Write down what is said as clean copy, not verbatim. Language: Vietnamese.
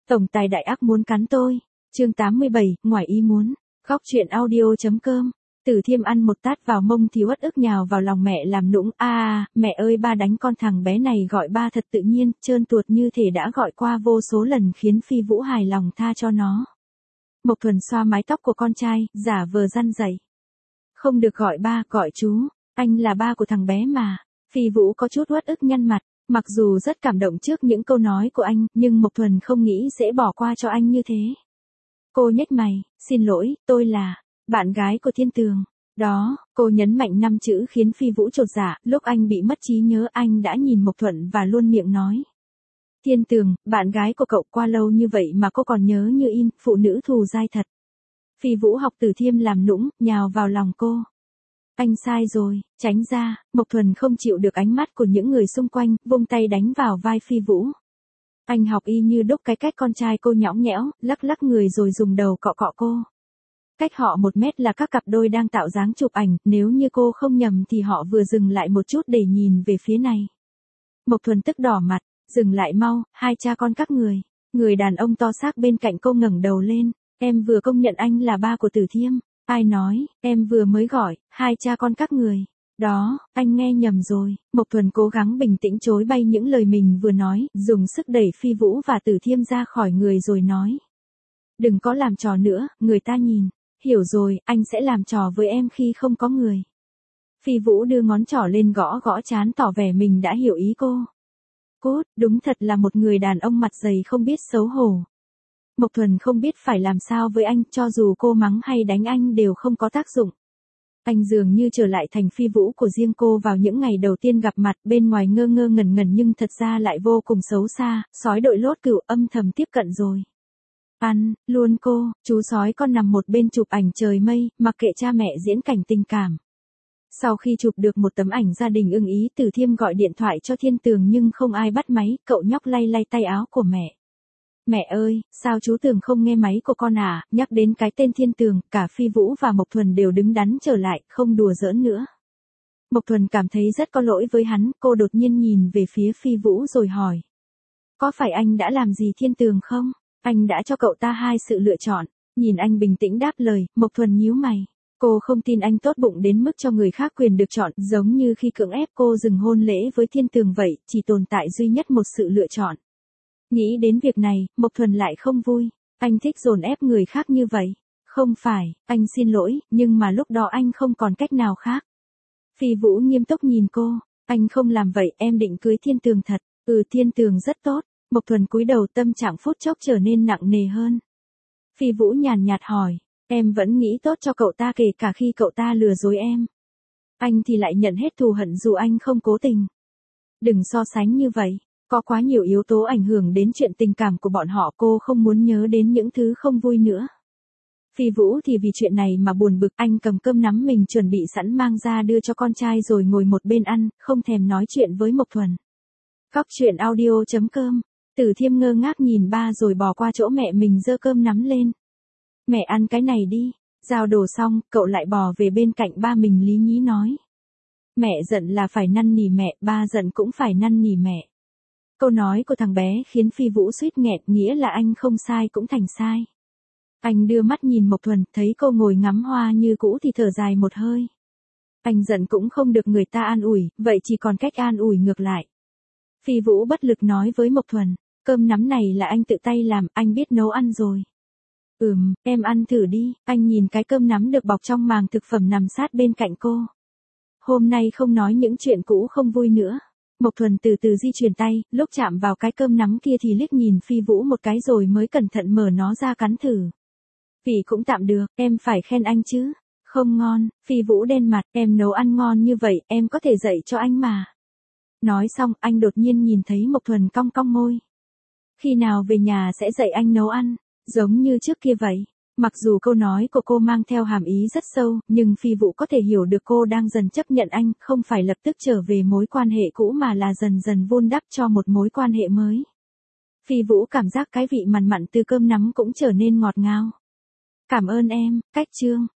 Tổng tài đại ác muốn cắn tôi. Chương 87, ngoài ý muốn. Góc truyện audio.com. Tử Thiêm ăn một tát vào mông thì uất ức nhào vào lòng mẹ làm nũng. Mẹ ơi, ba đánh con thằng bé này gọi ba thật tự nhiên, trơn tuột như thể đã gọi qua vô số lần, khiến Phi Vũ hài lòng tha cho nó. Mộc Thuần xoa mái tóc của con trai, giả vờ răn dạy. Không được gọi ba, gọi chú, anh là ba của thằng bé mà. Phi Vũ có chút uất ức nhăn mặt, mặc dù rất cảm động trước những câu nói của anh, nhưng Mộc Thuần không nghĩ sẽ bỏ qua cho anh như thế. Cô nhếch mày, xin lỗi, tôi là bạn gái của Thiên Tường. Đó, cô nhấn mạnh 5 chữ khiến Phi Vũ chột dạ, lúc anh bị mất trí nhớ anh đã nhìn Mộc Thuần và luôn miệng nói. Thiên Tường, bạn gái của cậu, qua lâu như vậy mà cô còn nhớ như in, phụ nữ thù dai thật. Phi Vũ học Tử Thiêm làm nũng, nhào vào lòng cô. Anh sai rồi, tránh ra. Mộc Thuần không chịu được ánh mắt của những người xung quanh, vung tay đánh vào vai Phi Vũ. Anh học y như đúc cái cách con trai cô nhõng nhẽo, lắc lắc người rồi dùng đầu cọ cọ cô. Cách họ 1 mét là các cặp đôi đang tạo dáng chụp ảnh, nếu như cô không nhầm thì họ vừa dừng lại một chút để nhìn về phía này. Mộc Thuần tức đỏ mặt, dừng lại mau, hai cha con các người. Người đàn ông to xác bên cạnh cô ngẩng đầu lên, em vừa công nhận anh là ba của Tử Thiêm. Ai nói, em vừa mới gọi, hai cha con các người. Đó, anh nghe nhầm rồi. Mộc Thuần cố gắng bình tĩnh chối bay những lời mình vừa nói, dùng sức đẩy Phi Vũ và Tử Thiêm ra khỏi người rồi nói. Đừng có làm trò nữa, người ta nhìn. Hiểu rồi, anh sẽ làm trò với em khi không có người. Phi Vũ đưa ngón trỏ lên gõ gõ trán tỏ vẻ mình đã hiểu ý cô. Cốt, đúng thật là một người đàn ông mặt dày không biết xấu hổ. Mộc Thuần không biết phải làm sao với anh, cho dù cô mắng hay đánh anh đều không có tác dụng. Anh dường như trở lại thành Phi Vũ của riêng cô vào những ngày đầu tiên gặp mặt, bên ngoài ngơ ngơ ngẩn ngẩn nhưng thật ra lại vô cùng xấu xa, sói đội lốt cừu âm thầm tiếp cận rồi. Ăn, luôn cô, chú sói con nằm một bên chụp ảnh trời mây, mặc kệ cha mẹ diễn cảnh tình cảm. Sau khi chụp được một tấm ảnh gia đình ưng ý, Tử Thiêm gọi điện thoại cho Thiên Tường nhưng không ai bắt máy, cậu nhóc lay lay tay áo của mẹ. Mẹ ơi, sao chú Tường không nghe máy của con à? Nhắc đến cái tên Thiên Tường, cả Phi Vũ và Mộc Thuần đều đứng đắn trở lại, không đùa giỡn nữa. Mộc Thuần cảm thấy rất có lỗi với hắn, cô đột nhiên nhìn về phía Phi Vũ rồi hỏi. Có phải anh đã làm gì Thiên Tường không? Anh đã cho cậu ta 2 sự lựa chọn. Nhìn anh bình tĩnh đáp lời, Mộc Thuần nhíu mày. Cô không tin anh tốt bụng đến mức cho người khác quyền được chọn, giống như khi cưỡng ép cô dừng hôn lễ với Thiên Tường vậy, chỉ tồn tại duy nhất một sự lựa chọn. Nghĩ đến việc này, Mộc Thuần lại không vui. Anh thích dồn ép người khác như vậy. Không phải, anh xin lỗi, nhưng mà lúc đó anh không còn cách nào khác. Phi Vũ nghiêm túc nhìn cô. Anh không làm vậy, em định cưới Thiên Tường thật. Thiên Tường rất tốt. Mộc Thuần cúi đầu, tâm trạng phút chốc trở nên nặng nề hơn. Phi Vũ nhàn nhạt hỏi. Em vẫn nghĩ tốt cho cậu ta kể cả khi cậu ta lừa dối em. Anh thì lại nhận hết thù hận dù anh không cố tình. Đừng so sánh như vậy. Có quá nhiều yếu tố ảnh hưởng đến chuyện tình cảm của bọn họ, cô không muốn nhớ đến những thứ không vui nữa. Phi Vũ thì vì chuyện này mà buồn bực, anh cầm cơm nắm mình chuẩn bị sẵn mang ra đưa cho con trai rồi ngồi một bên ăn, không thèm nói chuyện với Mộc Thuần. Góc truyện audio.com. Tử Thiêm ngơ ngác nhìn ba rồi bò qua chỗ mẹ mình giơ cơm nắm lên. Mẹ ăn cái này đi. Giao đồ xong, cậu lại bò về bên cạnh ba mình lý nhí nói. Mẹ giận là phải năn nỉ mẹ, ba giận cũng phải năn nỉ mẹ. Câu nói của thằng bé khiến Phi Vũ suýt nghẹn, nghĩa là anh không sai cũng thành sai. Anh đưa mắt nhìn Mộc Thuần, thấy cô ngồi ngắm hoa như cũ thì thở dài một hơi. Anh giận cũng không được người ta an ủi, vậy chỉ còn cách an ủi ngược lại. Phi Vũ bất lực nói với Mộc Thuần, cơm nắm này là anh tự tay làm, anh biết nấu ăn rồi. Em ăn thử đi. Anh nhìn cái cơm nắm được bọc trong màng thực phẩm nằm sát bên cạnh cô. Hôm nay không nói những chuyện cũ không vui nữa. Mộc Thuần từ từ di chuyển tay, lúc chạm vào cái cơm nắm kia thì liếc nhìn Phi Vũ một cái rồi mới cẩn thận mở nó ra cắn thử. Vị cũng tạm được, em phải khen anh chứ. Không ngon. Phi Vũ đen mặt, em nấu ăn ngon như vậy, em có thể dạy cho anh mà. Nói xong, anh đột nhiên nhìn thấy Mộc Thuần cong cong môi. Khi nào về nhà sẽ dạy anh nấu ăn, giống như trước kia vậy. Mặc dù câu nói của cô mang theo hàm ý rất sâu, nhưng Phi Vũ có thể hiểu được cô đang dần chấp nhận anh, không phải lập tức trở về mối quan hệ cũ mà là dần dần vun đắp cho một mối quan hệ mới. Phi Vũ cảm giác cái vị mặn mặn từ cơm nắm cũng trở nên ngọt ngào. Cảm ơn em, cách chương.